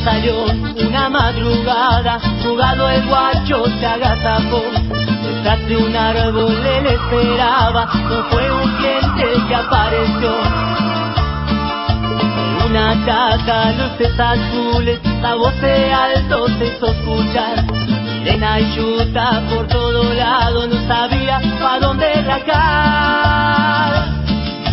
salió una madrugada, jugado el guacho se agazapó. Detrás de un árbol él esperaba, no fue un cliente el que apareció. En una chaca, luces azules, la voz de alto se hizo escuchar. Sirena y chuta por todo lado, no sabía pa' dónde racar.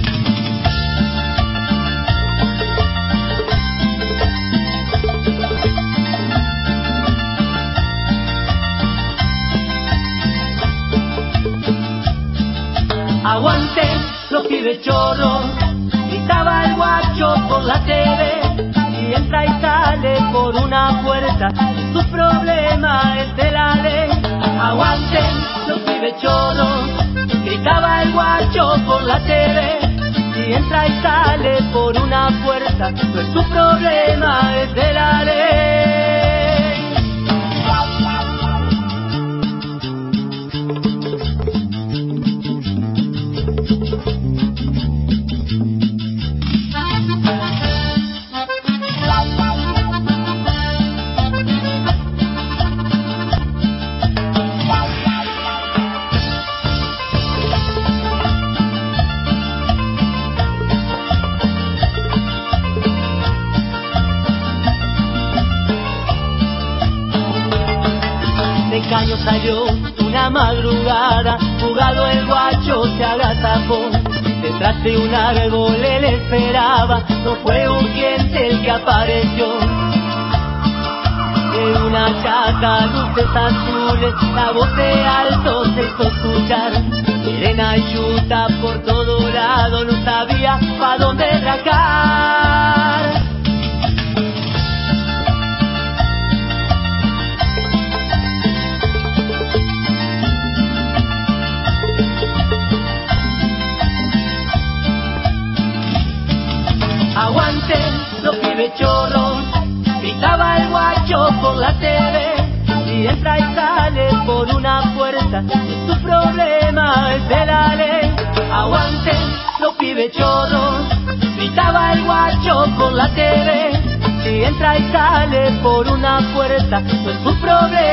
Aguanten los pibes chorros, gritaba el guacho por la TV, y entra y sale por una puerta, su problema es de la ley. Aguanten los pibes chorros, gritaba el guacho por la TV, y entra y sale por una puerta, pues su problema es de la ley. Caño salió una madrugada, jugado el guacho se agazapó. Detrás de un árbol él esperaba, no fue un cliente el que apareció. En una chaca, luces azules, la voz de alto se hizo escuchar. Sirena y chuta por todo lado, no sabía pa' dónde racar. Aguanten los pibes chorros, gritaba el guacho por la TV, y entra y sale por una puerta, su problema es de la ley. Aguanten los pibes chorros, gritaba el guacho por la TV, y entra y sale por una puerta, pues su problema